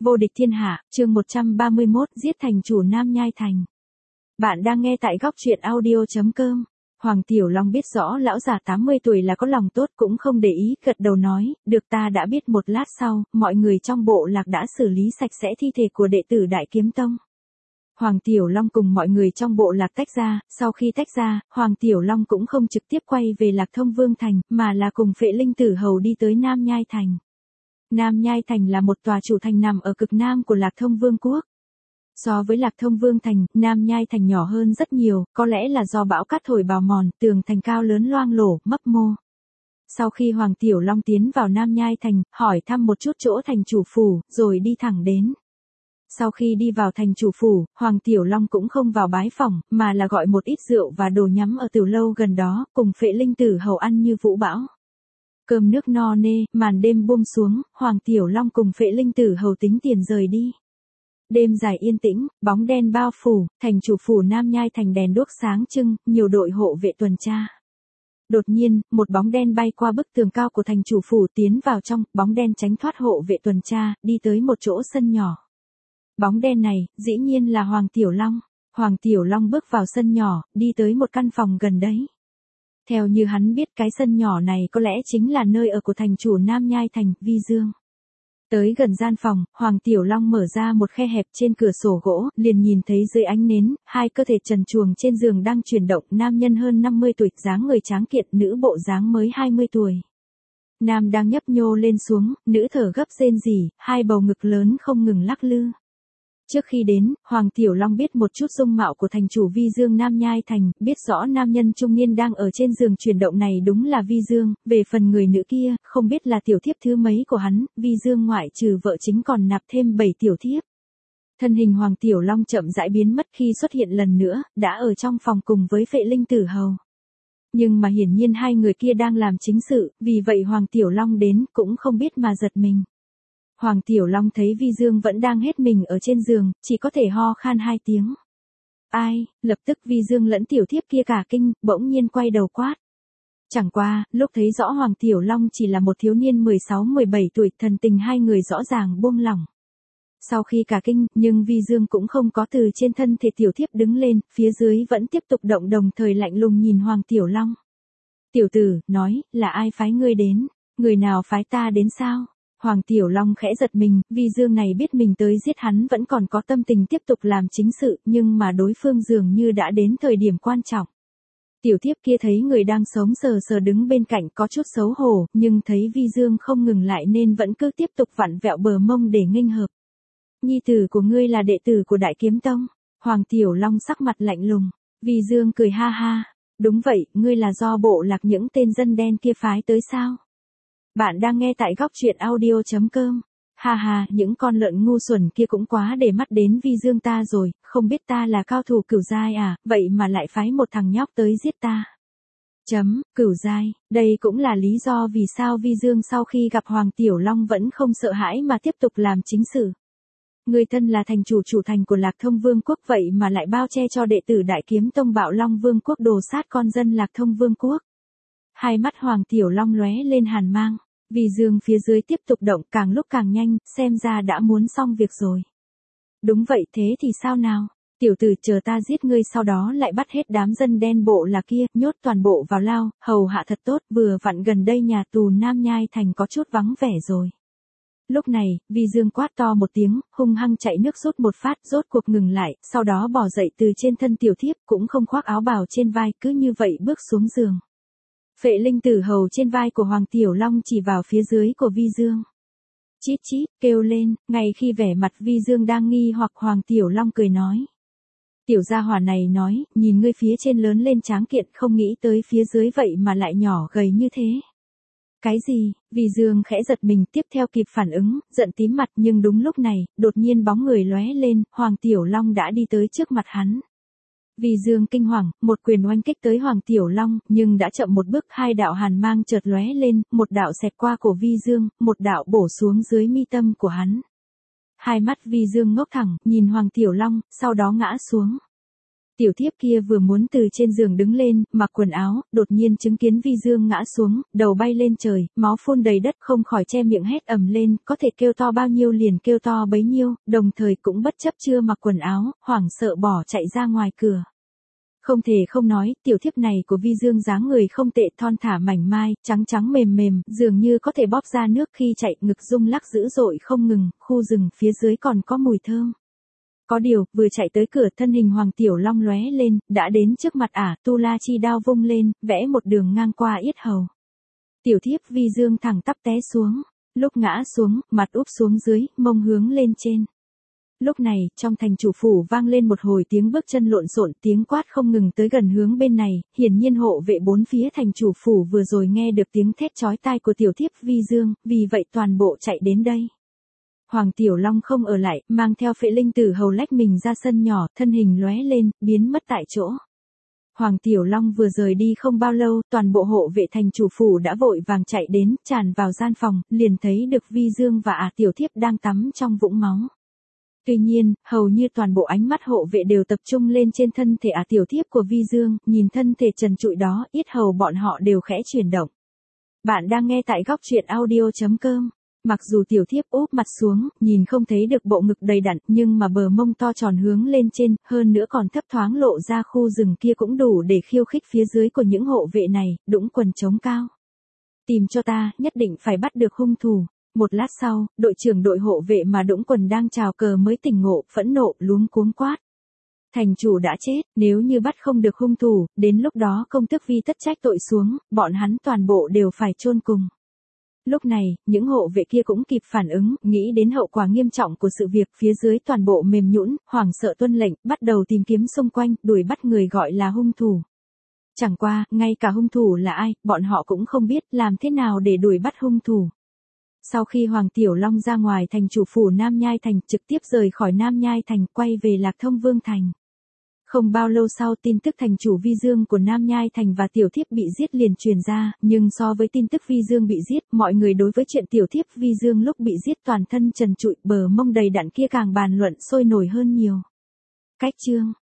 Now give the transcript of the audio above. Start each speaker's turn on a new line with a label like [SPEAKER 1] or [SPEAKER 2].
[SPEAKER 1] Vô địch thiên hạ, chương 131, giết thành chủ Nam Nhai Thành. Bạn đang nghe tại góc truyện audio.com. Hoàng Tiểu Long biết rõ lão già 80 tuổi là có lòng tốt cũng không để ý, gật đầu nói, được ta đã biết. Một lát sau, mọi người trong bộ lạc đã xử lý sạch sẽ thi thể của đệ tử Đại Kiếm Tông. Hoàng Tiểu Long cùng mọi người trong bộ lạc tách ra, sau khi tách ra, Hoàng Tiểu Long cũng không trực tiếp quay về Lạc Thông Vương Thành, mà là cùng Phệ Linh Tử Hầu đi tới Nam Nhai Thành. Nam Nhai Thành là một tòa chủ thành nằm ở cực nam của Lạc Thông Vương quốc. So với Lạc Thông Vương Thành, Nam Nhai Thành nhỏ hơn rất nhiều, có lẽ là do bão cát thổi bào mòn, tường thành cao lớn loang lổ, mấp mô. Sau khi Hoàng Tiểu Long tiến vào Nam Nhai Thành, hỏi thăm một chút chỗ thành chủ phủ, rồi đi thẳng đến. Sau khi đi vào thành chủ phủ, Hoàng Tiểu Long cũng không vào bái phỏng, mà là gọi một ít rượu và đồ nhắm ở tiểu lâu gần đó, cùng Phệ Linh Tử Hầu ăn như vũ bão. Cơm nước no nê, màn đêm buông xuống, Hoàng Tiểu Long cùng Phệ Linh Tử Hầu tính tiền rời đi. Đêm dài yên tĩnh, bóng đen bao phủ, thành chủ phủ Nam Nhai Thành đèn đuốc sáng trưng, nhiều đội hộ vệ tuần tra. Đột nhiên, một bóng đen bay qua bức tường cao của thành chủ phủ tiến vào trong, bóng đen tránh thoát hộ vệ tuần tra, đi tới một chỗ sân nhỏ. Bóng đen này, dĩ nhiên là Hoàng Tiểu Long. Hoàng Tiểu Long bước vào sân nhỏ, đi tới một căn phòng gần đấy. Theo như hắn biết, cái sân nhỏ này có lẽ chính là nơi ở của thành chủ Nam Nhai Thành, Vi Dương. Tới gần gian phòng, Hoàng Tiểu Long mở ra một khe hẹp trên cửa sổ gỗ, liền nhìn thấy dưới ánh nến, hai cơ thể trần truồng trên giường đang chuyển động, nam nhân hơn 50 tuổi, dáng người tráng kiện, nữ bộ dáng mới 20 tuổi. Nam đang nhấp nhô lên xuống, nữ thở gấp rên rỉ, hai bầu ngực lớn không ngừng lắc lư. Trước khi đến, Hoàng Tiểu Long biết một chút dung mạo của thành chủ Vi Dương Nam Nhai Thành, biết rõ nam nhân trung niên đang ở trên giường chuyển động này đúng là Vi Dương, về phần người nữ kia, không biết là tiểu thiếp thứ mấy của hắn, Vi Dương ngoại trừ vợ chính còn nạp thêm 7 tiểu thiếp. Thân hình Hoàng Tiểu Long chậm rãi biến mất khi xuất hiện lần nữa, đã ở trong phòng cùng với Phệ Linh Tử Hầu. Nhưng mà hiển nhiên hai người kia đang làm chính sự, vì vậy Hoàng Tiểu Long đến cũng không biết mà giật mình. Hoàng Tiểu Long thấy Vi Dương vẫn đang hết mình ở trên giường, chỉ có thể ho khan 2 tiếng. Ai, lập tức Vi Dương lẫn tiểu thiếp kia cả kinh, bỗng nhiên quay đầu quát. Chẳng qua, lúc thấy rõ Hoàng Tiểu Long chỉ là một thiếu niên 16-17 tuổi, thần tình hai người rõ ràng buông lỏng. Sau khi cả kinh, nhưng Vi Dương cũng không có từ trên thân thể tiểu thiếp đứng lên, phía dưới vẫn tiếp tục động, đồng thời lạnh lùng nhìn Hoàng Tiểu Long. Tiểu tử, nói, là ai phái ngươi đến? Người nào phái ta đến sao? Hoàng Tiểu Long khẽ giật mình, Vi Dương này biết mình tới giết hắn vẫn còn có tâm tình tiếp tục làm chính sự, nhưng mà đối phương dường như đã đến thời điểm quan trọng. Tiểu thiếp kia thấy người đang sống sờ sờ đứng bên cạnh có chút xấu hổ, nhưng thấy Vi Dương không ngừng lại nên vẫn cứ tiếp tục vặn vẹo bờ mông để nghênh hợp. Nhi tử của ngươi là đệ tử của Đại Kiếm Tông. Hoàng Tiểu Long sắc mặt lạnh lùng. Vi Dương cười ha ha. Đúng vậy, ngươi là do bộ lạc những tên dân đen kia phái tới sao? Bạn đang nghe tại góc truyện audio.com. Ha ha, những con lợn ngu xuẩn kia cũng quá để mắt đến Vi Dương ta rồi, không biết ta là cao thủ cửu giai à, vậy mà lại phái một thằng nhóc tới giết ta. Cửu giai, đây cũng là lý do vì sao Vi Dương sau khi gặp Hoàng Tiểu Long vẫn không sợ hãi mà tiếp tục làm chính sự. Người thân là thành chủ thành của Lạc Thông Vương quốc vậy mà lại bao che cho đệ tử Đại Kiếm Tông Bạo Long Vương quốc đồ sát con dân Lạc Thông Vương quốc. Hai mắt Hoàng Tiểu Long lóe lên hàn mang, Vi Dương phía dưới tiếp tục động càng lúc càng nhanh, xem ra đã muốn xong việc rồi. Đúng vậy, thế thì sao nào? Tiểu tử, chờ ta giết ngươi sau đó lại bắt hết đám dân đen bộ là kia, nhốt toàn bộ vào lao, hầu hạ thật tốt, vừa vặn gần đây nhà tù Nam Nhai Thành có chút vắng vẻ rồi. Lúc này, Vi Dương quát to một tiếng, hung hăng chạy nước rút một phát, rốt cuộc ngừng lại, sau đó bò dậy từ trên thân tiểu thiếp, cũng không khoác áo bào trên vai, cứ như vậy bước xuống giường. Phệ Linh Tử Hầu trên vai của Hoàng Tiểu Long chỉ vào phía dưới của Vi Dương. Chít chít, kêu lên, ngay khi vẻ mặt Vi Dương đang nghi hoặc Hoàng Tiểu Long cười nói. Tiểu gia hỏa này nói, nhìn ngươi phía trên lớn lên tráng kiện không nghĩ tới phía dưới vậy mà lại nhỏ gầy như thế. Cái gì? Vi Dương khẽ giật mình tiếp theo kịp phản ứng, giận tím mặt nhưng đúng lúc này, đột nhiên bóng người lóe lên, Hoàng Tiểu Long đã đi tới trước mặt hắn. Vi Dương kinh hoàng, một quyền oanh kích tới Hoàng Tiểu Long, nhưng đã chậm một bước, hai đạo hàn mang chợt lóe lên, một đạo xẹt qua cổ Vi Dương, một đạo bổ xuống dưới mi tâm của hắn. Hai mắt Vi Dương ngốc thẳng, nhìn Hoàng Tiểu Long, sau đó ngã xuống. Tiểu thiếp kia vừa muốn từ trên giường đứng lên, mặc quần áo, đột nhiên chứng kiến Vi Dương ngã xuống, đầu bay lên trời, máu phun đầy đất, không khỏi che miệng hét ầm lên, có thể kêu to bao nhiêu liền kêu to bấy nhiêu, đồng thời cũng bất chấp chưa mặc quần áo, hoảng sợ bỏ chạy ra ngoài cửa. Không thể không nói, tiểu thiếp này của Vi Dương dáng người không tệ, thon thả mảnh mai, trắng trắng mềm mềm, dường như có thể bóp ra nước khi chạy, ngực rung lắc dữ dội không ngừng, khu rừng phía dưới còn có mùi thơm. Có điều, vừa chạy tới cửa, thân hình Hoàng Tiểu Long lóe lên, đã đến trước mặt ả, tu la chi đao vung lên, vẽ một đường ngang qua yết hầu. Tiểu thiếp Vi Dương thẳng tắp té xuống, lúc ngã xuống, mặt úp xuống dưới, mông hướng lên trên. Lúc này, trong thành chủ phủ vang lên một hồi tiếng bước chân lộn xộn, tiếng quát không ngừng tới gần hướng bên này, hiển nhiên hộ vệ bốn phía thành chủ phủ vừa rồi nghe được tiếng thét chói tai của tiểu thiếp Vi Dương, vì vậy toàn bộ chạy đến đây. Hoàng Tiểu Long không ở lại, mang theo Phệ Linh Tử Hầu lách mình ra sân nhỏ, thân hình lóe lên, biến mất tại chỗ. Hoàng Tiểu Long vừa rời đi không bao lâu, toàn bộ hộ vệ thành chủ phủ đã vội vàng chạy đến, tràn vào gian phòng, liền thấy được Vi Dương và tiểu thiếp đang tắm trong vũng máu. Tuy nhiên, hầu như toàn bộ ánh mắt hộ vệ đều tập trung lên trên thân thể tiểu thiếp của Vi Dương, nhìn thân thể trần trụi đó, yết hầu bọn họ đều khẽ chuyển động. Bạn đang nghe tại góc truyện audio.com. Mặc dù tiểu thiếp úp mặt xuống, nhìn không thấy được bộ ngực đầy đặn, nhưng mà bờ mông to tròn hướng lên trên, hơn nữa còn thấp thoáng lộ ra khu rừng kia cũng đủ để khiêu khích phía dưới của những hộ vệ này, đũng quần trống cao. Tìm cho ta, nhất định phải bắt được hung thủ. Một lát sau, đội trưởng đội hộ vệ mà Đũng Quần đang chào cờ mới tỉnh ngộ, phẫn nộ, luống cuống quát. Thành chủ đã chết, nếu như bắt không được hung thủ, đến lúc đó công tước Vi tất trách tội xuống, bọn hắn toàn bộ đều phải chôn cùng. Lúc này, những hộ vệ kia cũng kịp phản ứng, nghĩ đến hậu quả nghiêm trọng của sự việc, phía dưới toàn bộ mềm nhũn, hoảng sợ tuân lệnh, bắt đầu tìm kiếm xung quanh, đuổi bắt người gọi là hung thủ. Chẳng qua, ngay cả hung thủ là ai, bọn họ cũng không biết làm thế nào để đuổi bắt hung thủ. Sau khi Hoàng Tiểu Long ra ngoài thành chủ phủ Nam Nhai Thành, trực tiếp rời khỏi Nam Nhai Thành, quay về Lạc Thông Vương Thành. Không bao lâu sau, tin tức thành chủ Vi Dương của Nam Nhai Thành và tiểu thiếp bị giết liền truyền ra, nhưng so với tin tức Vi Dương bị giết, mọi người đối với chuyện tiểu thiếp Vi Dương lúc bị giết toàn thân trần trụi, bờ mông đầy đặn kia càng bàn luận sôi nổi hơn nhiều. Cách chương